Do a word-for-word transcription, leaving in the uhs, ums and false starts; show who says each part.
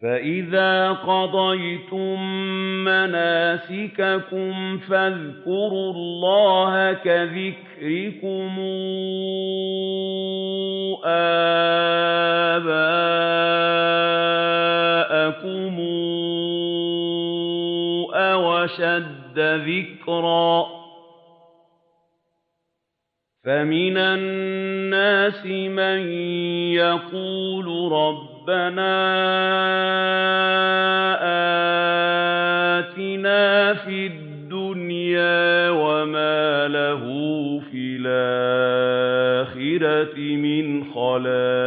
Speaker 1: فَإِذَا قَضَيْتُم مَّنَاسِكَكُمْ فَاذْكُرُوا اللَّهَ كَذِكْرِكُمْ آبَاءَكُمْ أَوْ أَشَدَّ ذِكْرًا ۗ فَمِنَ النَّاسِ مَن يَقُولُ رَبَّنَا آتِنَا فِي الدُّنْيَا وَمَا لَهُ فِي الْآخِرَةِ مِنْ خَلَاقٍ